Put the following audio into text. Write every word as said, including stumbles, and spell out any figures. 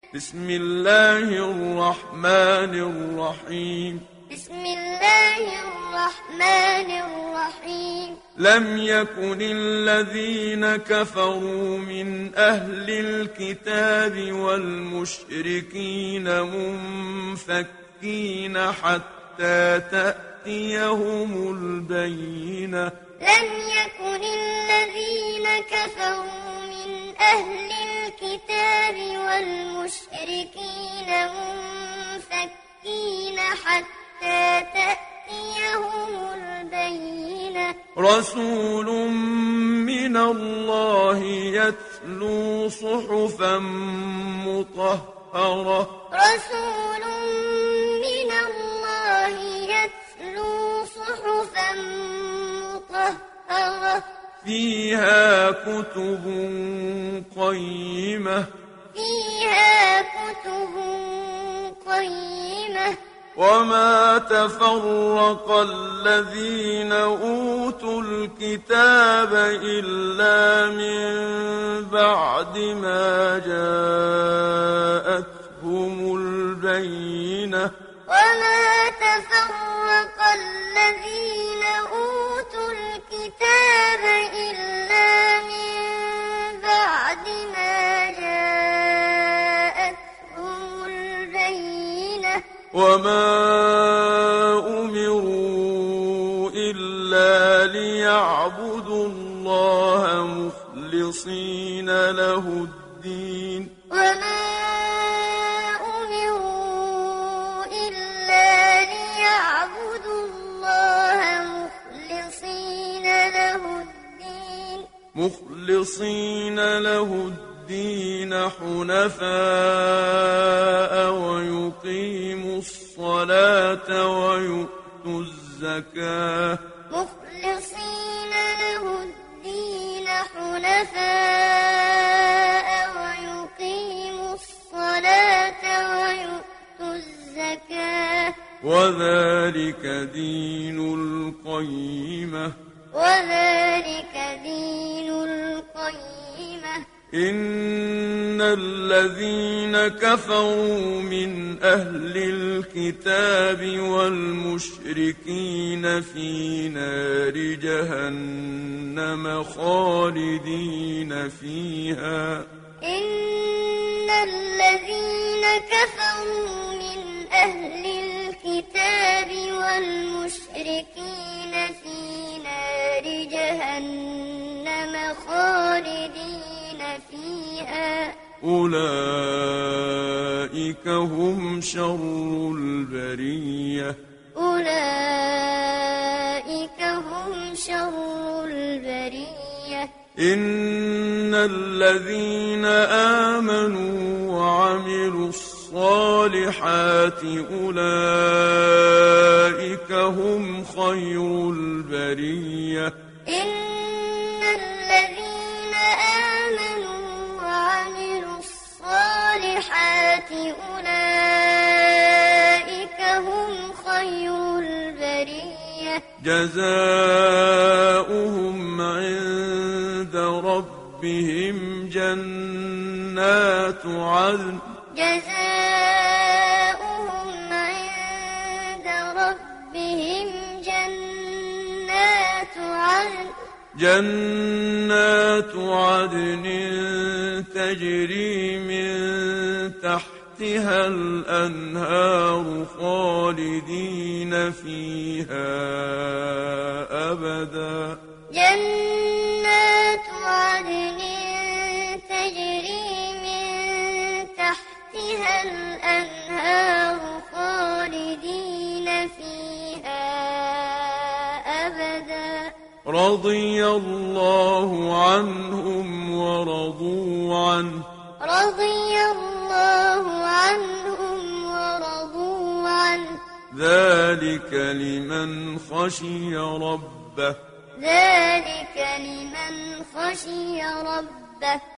بسم الله الرحمن الرحيم بسم الله الرحمن الرحيم لم يكن الذين كفروا من أهل الكتاب والمشركين منفكين حتى تأتيهم البينة لم يكن الذين كفروا من أهل الكتاب والمشركين منفكين حتى تأتيهم البينة رسول من الله يتلو صحفا مطهرة رسول من الله يتلو صحفا مطهرة فيها كتب قيمة فيها كتب قيمة وما تفرق الذين أوتوا الكتاب إلا من بعد ما جاءتهم البينة وما تفرق الذين أوتوا الكتاب إلا من بعد ما جاءتهم البينة وما أمروا إلا ليعبدوا الله مخلصين له الدين وما أمروا إلا ليعبدوا الله مخلصين له الدين مخلصين له الدين حنفاء ويقيموا الصلاة ويؤتوا الزكاة مخلصين له الدين حنفاء ويقيموا الصلاة ويؤتوا الزكاة وذلك دين القيمة وذلك دين القيمة إن الذين كفروا من أهل الكتاب والمشركين في نار جهنم خالدين فيها إن الذين كفروا من أهل الكتاب والمشركين في نار جهنم خالدين فيها أولئك هم شر البرية أولئك هم شر البرية إن الذين آمنوا وعملوا الصالحات أولئك هم خير البرية إن الذين آمنوا وعملوا الصالحات أولئك هم خير البرية جزاؤهم عند ربهم جنات عدن جزاؤهم عند ربهم جنات عدن جنات عدن تجري من تحتها الأنهار خالدين فيها أبدا جنات عدن تجري من تحتها الأنهار خالدين فيها أبدا رضي الله عنهم ورضوا عنه رضي الله عنهم ورضوا عنه ذلك لمن خشي ربه ذلك لمن خشي ربه